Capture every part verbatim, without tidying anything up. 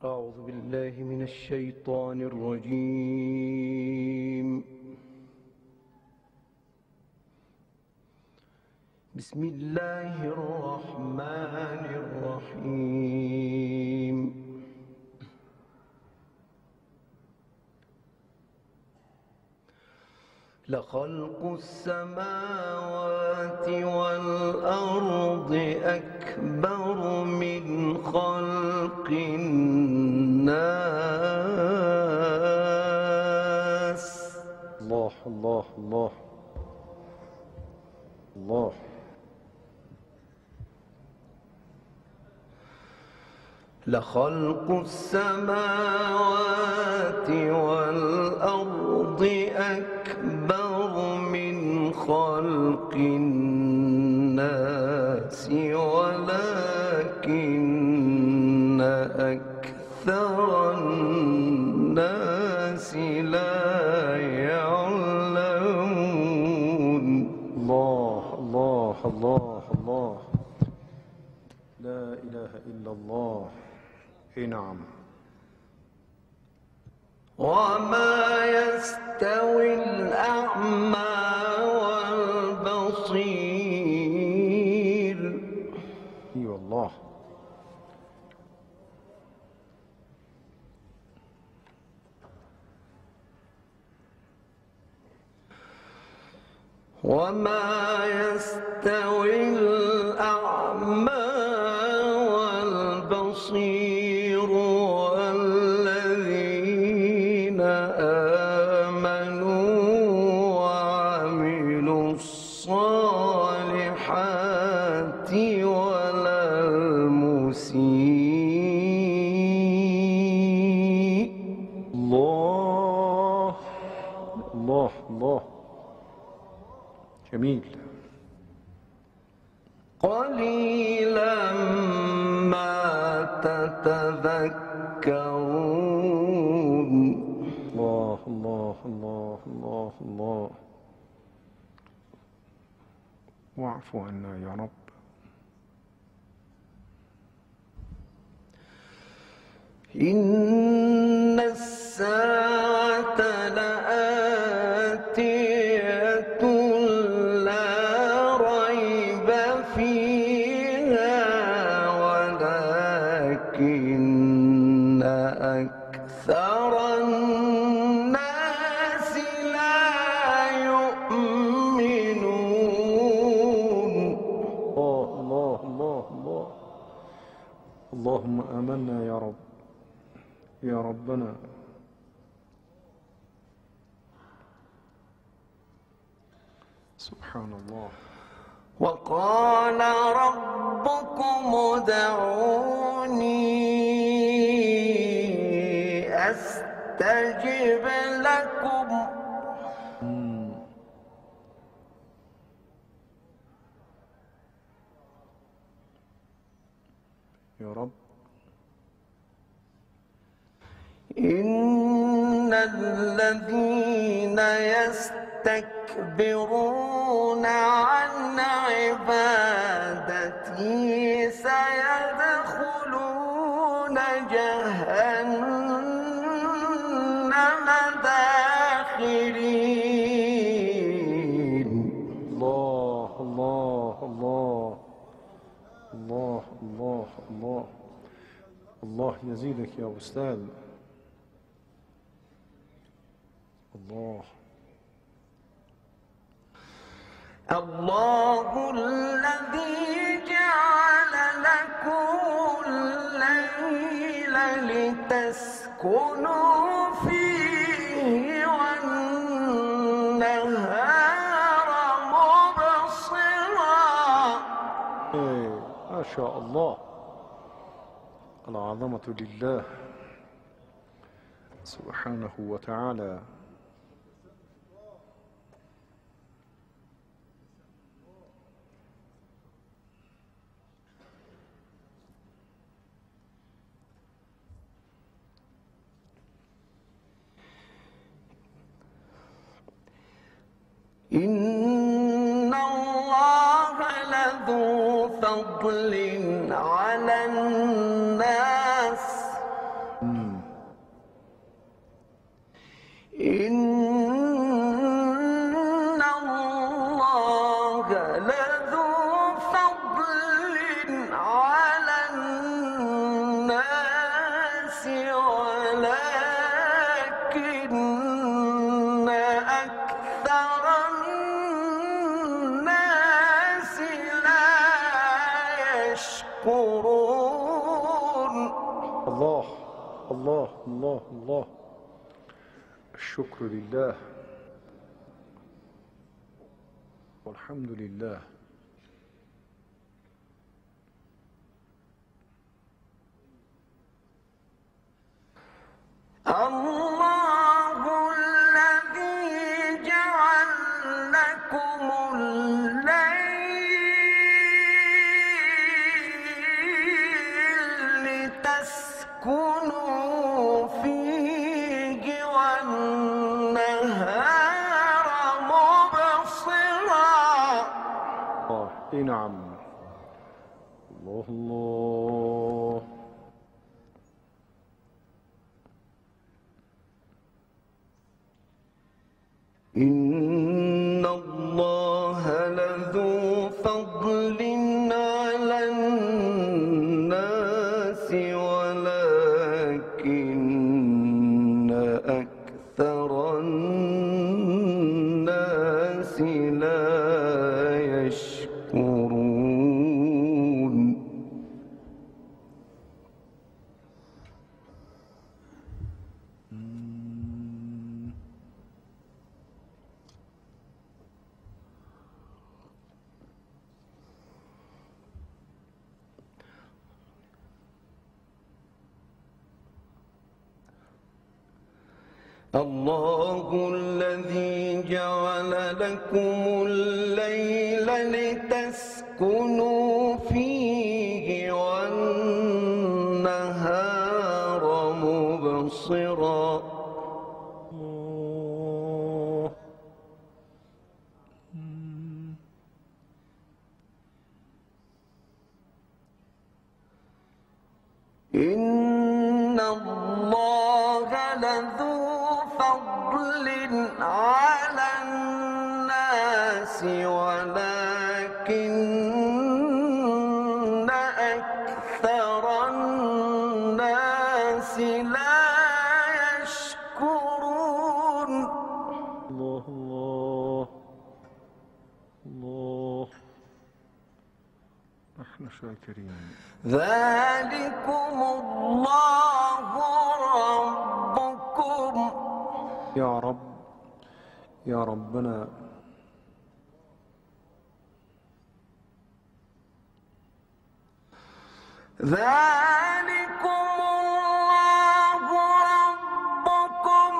أعوذ بالله من الشيطان الرجيم. بسم الله الرحمن الرحيم. لخلق السماوات والأرض أكبر من خلق الناس. الله الله الله الله. لخلق السماوات والأرض أكبر من خلق الناس ولكن أكثر الناس لا يعلمون. الله الله الله الله. لا إله إلا الله. إيه نعم. وما يستوي الأعمى والبصير. إي والله. وما يستوي الأعمى والبصير والذين آمنوا وعملوا الصالحات ولا المسيء. الله الله الله. جميل. قليلا ما تتذكرون. الله الله الله الله الله. واعف عنا يا رب. إن الساعة لآتية لا ريب فيها ولكن أكثر الناس لا يؤمنون. الله الله الله الله. اللهم آمنا يا رب يا ربنا. سبحان الله. وقال ربكم ادعوني أستجب لكم. يا رب. إن الذين يستكبرون عن عبادتي سيدخلون جهنم داخرين. الله الله الله الله الله الله. الله يزيدك يا أستاذ. الله. الله الذي جعل لكم الليل لتسكنوا فيه والنهار مبصرا. إيه ما شاء الله. العظمة لله سبحانه وتعالى. إن الله لذو فضل على الناس إن الله لذو فضل على الناس ولكن أكثر الناس لا يشكرون. الله الله الله الله. الشكر لله والحمد لله. الله الذي جعل لكم الليل لتسكنوا فيه والنهار مبصرا. آه إيه نعم. الله الله. إن الله لذو فضل على الناس ولكن أكثر الناس لا يشكرون. الله الذي جعل لكم الليل لتسكنوا فيه والنهار مبصرا. الله. إن الله لذو فضل على الناس ولكن أكثر الناس لا يشكرون. الله الله الله. نحن شاكرين. ذلكم الله ربكم. يا رب يا ربنا. ذلكم الله ربكم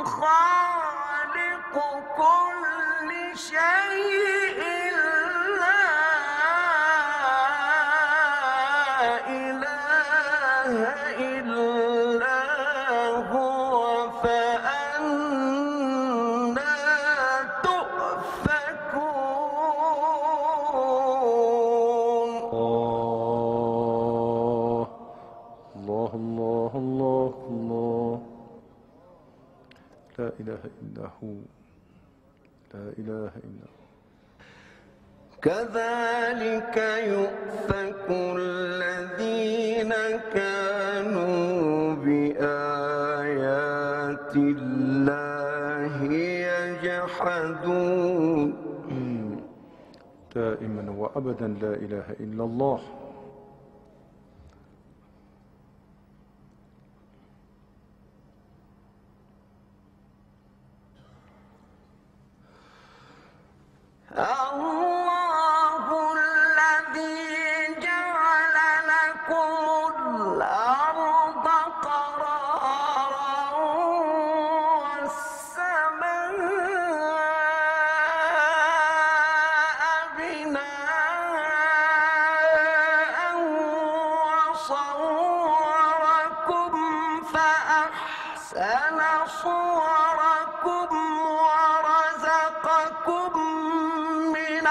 خالق كل شيء لا إله إلا هو فأنا تؤفكون. الله الله الله الله. لا إله إلا هو. لا إله إلا هو. كذلك يؤفك الذين كانوا بآيات الله يجحدون. دائما وأبدا لا إله إلا الله. الله الذي جعل لكم الأرض قرارا والسماء بناء وصوركم فأحسن صوركم ورزقكم من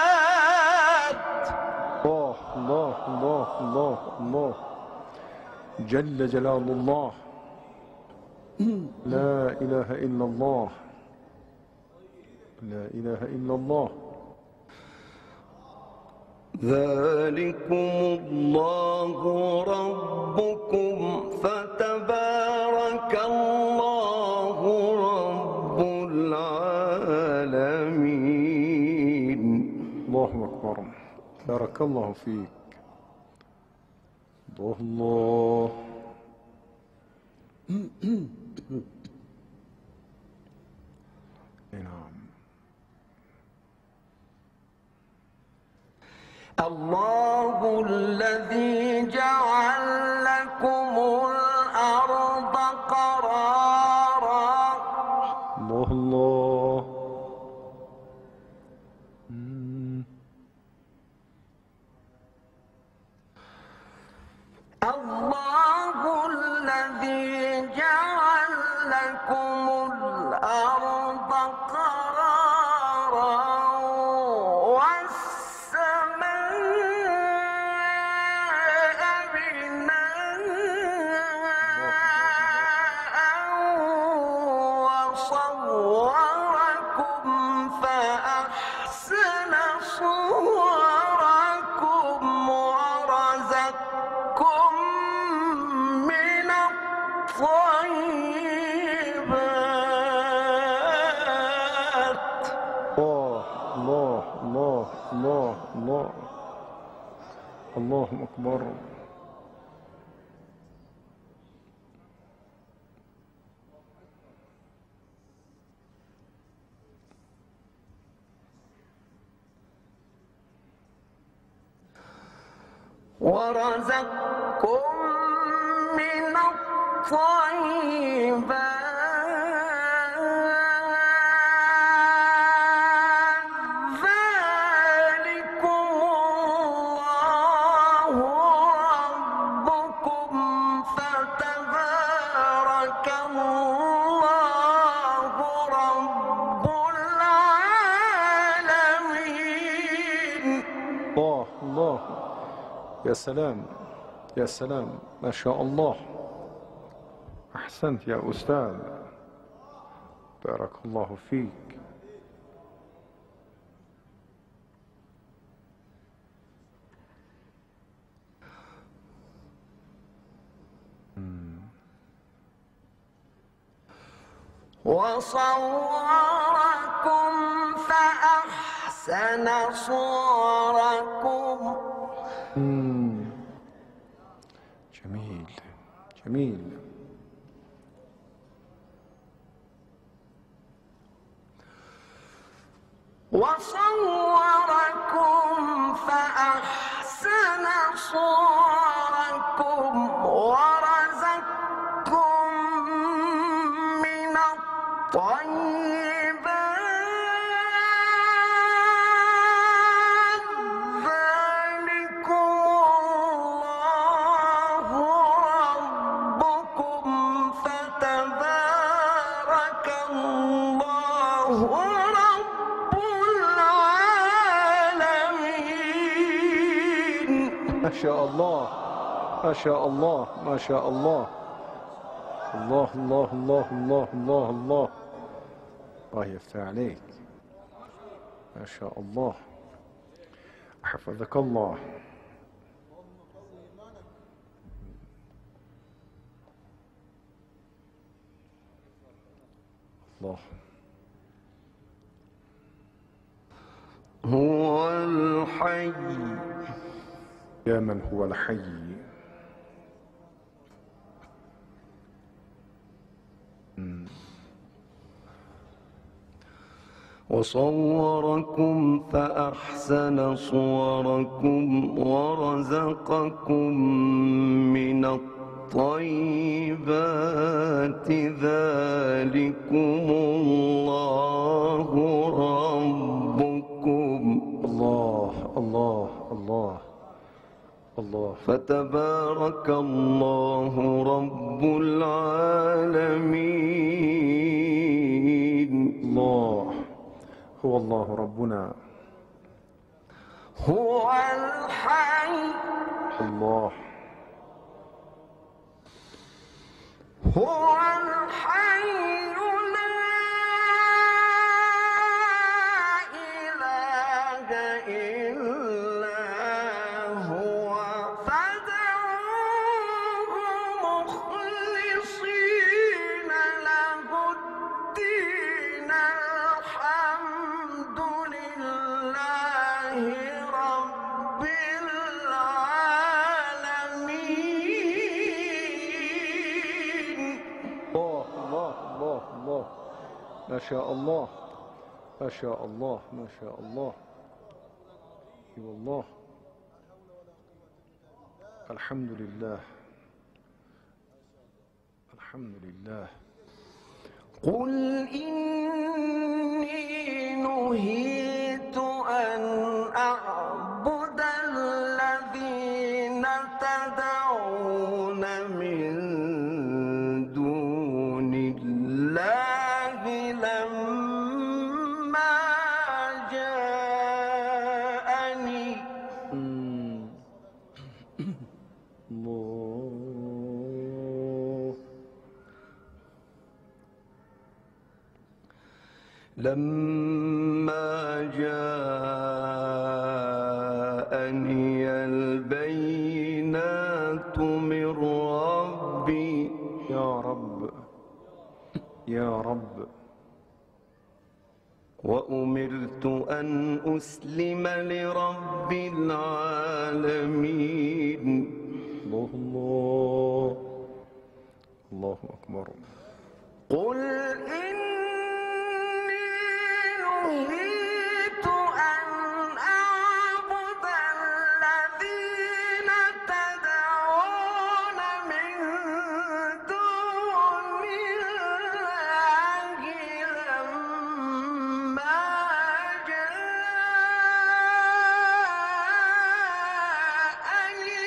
الطيبات. الله الله الله الله الله. جل جلال الله. لا إله إلا الله. لا إله إلا الله. ذلكم الله ربكم فتبارك الله رب العالمين. الله أكبر. بارك الله فيك. الله الله. نعم. الله الذي جعل لكم الأرض قرارا. الله الله. مم. الله الذي جعل لكم الأرض قرارا والسماء بناء وصوركم فأحسن صوركم ورزقكم من الطيبات. الله الله الله الله الله. الله أكبر. ورزقكم من الطيبات. ذلكم الله ربكم فتبارك الله رب العالمين. الله الله. يا سلام يا سلام. ما شاء الله. أحسنت يا أستاذ. بارك الله فيك. وصوركم فأحسن صوركم. مم. جميل جميل. وصوركم فأحسن صوركم ورزقكم من الطيبات. ذلكم الله ربكم فتبارك الله رب العالمين. ما شاء الله ما شاء الله ما شاء الله. الله الله الله الله الله الله. الله يفتح عليك. ما شاء الله. حفظك الله. الله. هو الحي. يا من هو الحي. وصوركم فأحسن صوركم ورزقكم من الطيبات. ذلكم الله ربكم. الله الله الله الله. فتبارك الله رب العالمين. الله هو الله ربنا. هو الحي. الله هو الحي لا إله إلا هو فادعوه مخلصين له الدين الحمد لله رب العالمين. الله الله الله الله ما شاء الله ما شاء الله ما شاء الله. اي والله. الحمد لله الحمد لله. قل إني نهيت أن أعبد الذين تدعون من دون الله لما جاءني مم. الله. لما جاءني البينات من ربي يا رب يا رب. وأمرت أن أسلم لرب العالمين. الله الله الله أكبر. قل إني نهيت أن أعبد الذين تدعون من دون الله لما جاءني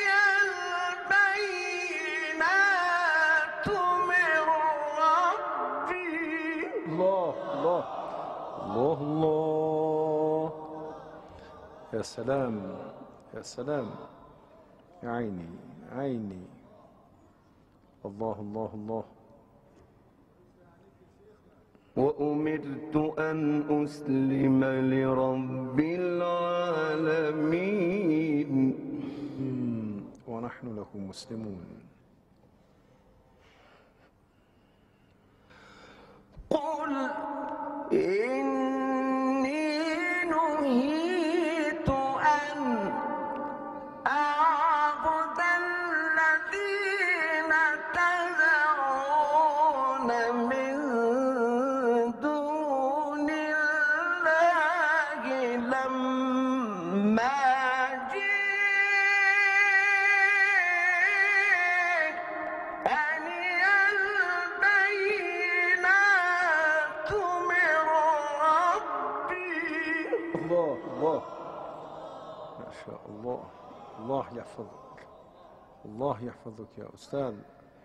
البينات من ربي. الله الله الله الله. يا سلام يا سلام. يا عيني عيني. الله الله الله. وأمرت أن أسلم لرب العالمين. مم. ونحن له مسلمون. قل إني نهيت أن أعبد الذين تدعون من دون الله لما جاءني البينات من ربي. الله الله ما شاء الله. الله يحفظك الله يحفظك يا أستاذ.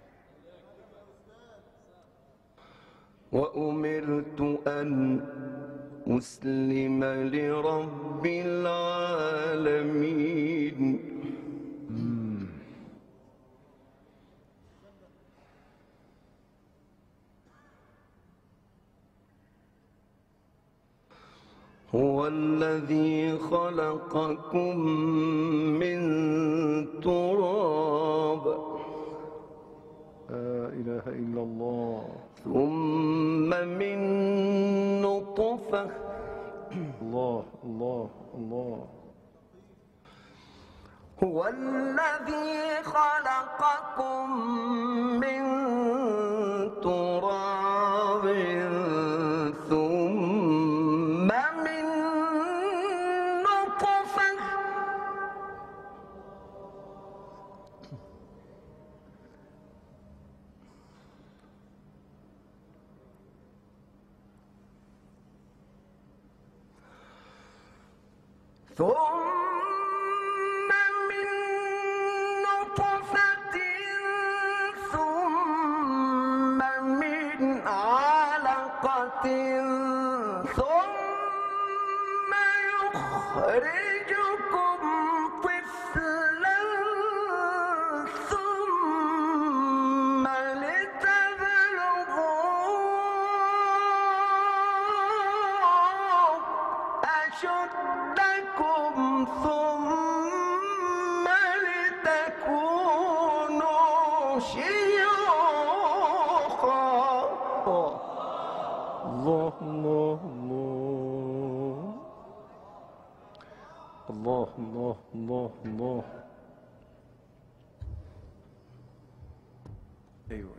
وأمرت أن أسلم لرب العالمين. هو الذي خلقكم من تراب لا إله إلا الله. ثم من نطفة الله الله الله. هو الذي خلقكم من تراب ثم من نطفة ثم من نطفة ثم من علقة ثم يخرجكم طفلا ثم لتبلغوا الله الله الله. أيوة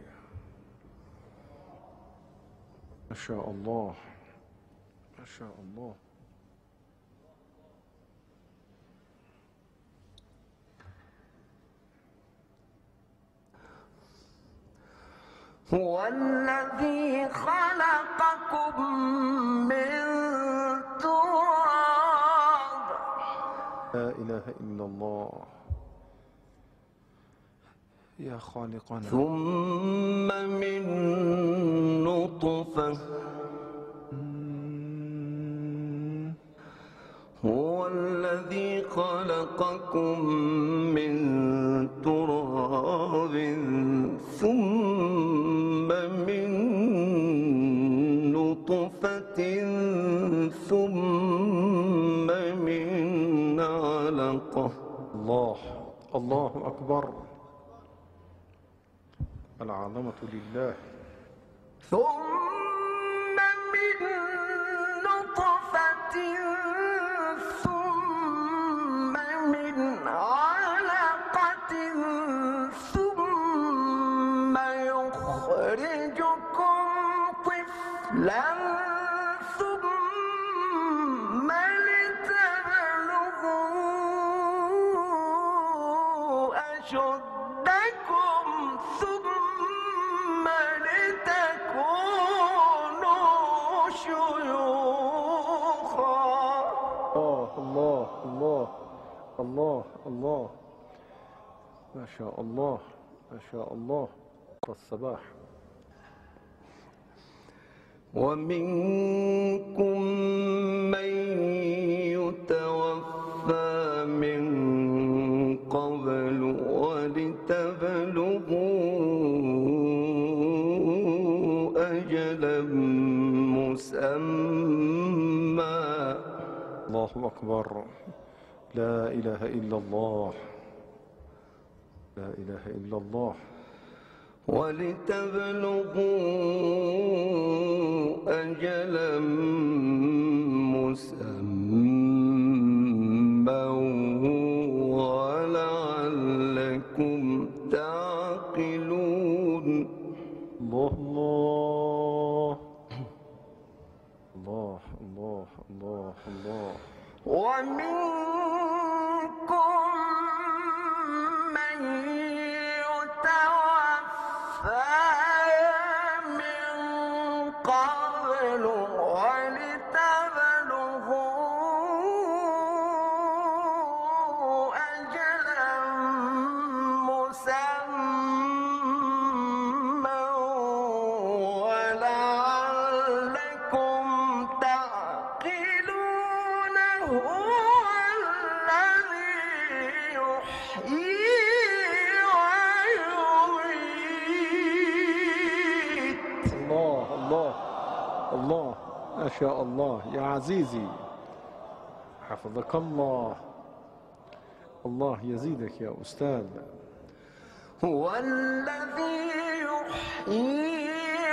ما شاء الله ما شاء الله. هو الذي خلقكم من تراب. لا إله إلا الله يا خالقنا. ثم من نطفة هو الذي خلقكم من تراب ثم من نطفة ثم من علقة. الله الله أكبر. العظمة لله. ثم من نطفة ثم من علقة ثم يخرجكم طفلا ثم لتبلغوا أشدكم ثم لتكونوا شيوخا. الله الله الله الله ما شاء الله ما شاء الله. والصباح. ومنكم من يتوفى من قبل ولتبلغوا أجلا مسمى. الله أكبر. لا إله إلا الله لا إله إلا الله. ولتبلغوا أجلا مسمى ولعلكم تعقلون. الله الله الله الله الله. ومنكم من يتوفى من قبل ولتبلغوا أجلا مسمى ولعلكم تعقلون. هو الذي يحيي ويميت. الله الله الله ما شاء الله يا عزيزي. حفظك الله. الله يزيدك يا أستاذ. هو الذي يحيي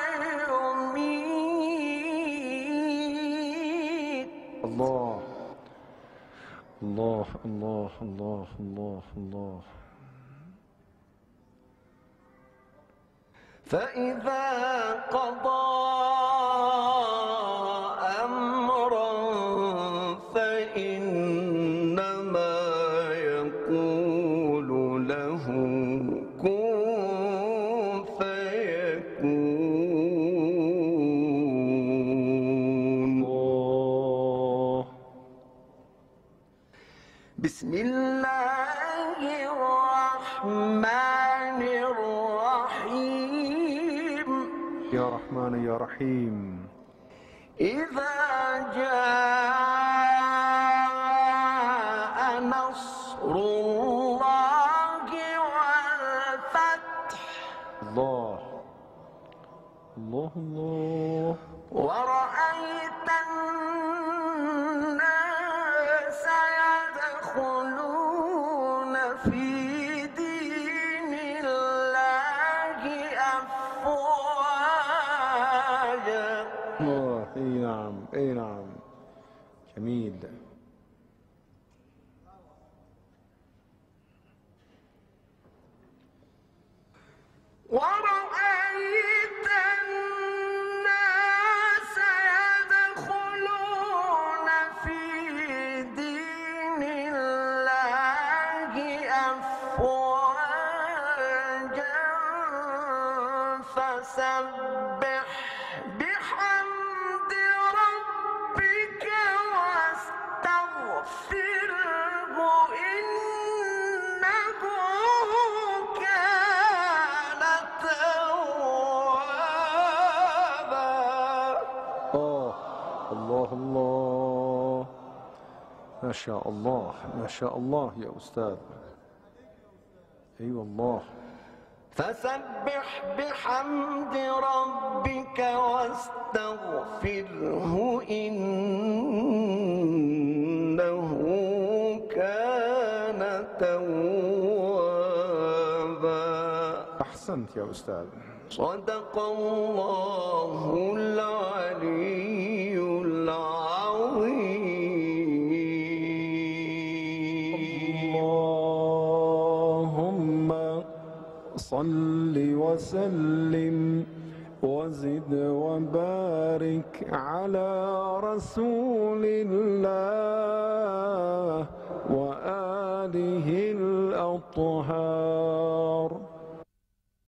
ويميت. الله الله الله الله الله الله. فإذا قضى أمرا فإنما يقول له كن فيكون. الله. بسم الله الرحمن الرحيم. يا رحمن يا رحيم. إذا جاء نصر الله والفتح الله الله الله. ورأيت الناس يدخلون في دين الله أفواجا. الله. اي نعم اي نعم. جميل. أفواجا فسبح بحمد ربك واستغفره إنه كان توابا. آه الله الله، ما شاء الله ما شاء الله يا أستاذ. أي أيوة والله. فسبح بحمد ربك واستغفره إنه كان توابا. أحسنت يا أستاذ. صدق الله العلي العظيم. اللهم صل وسلم وزد وبارك على رسول الله وآله الأطهار.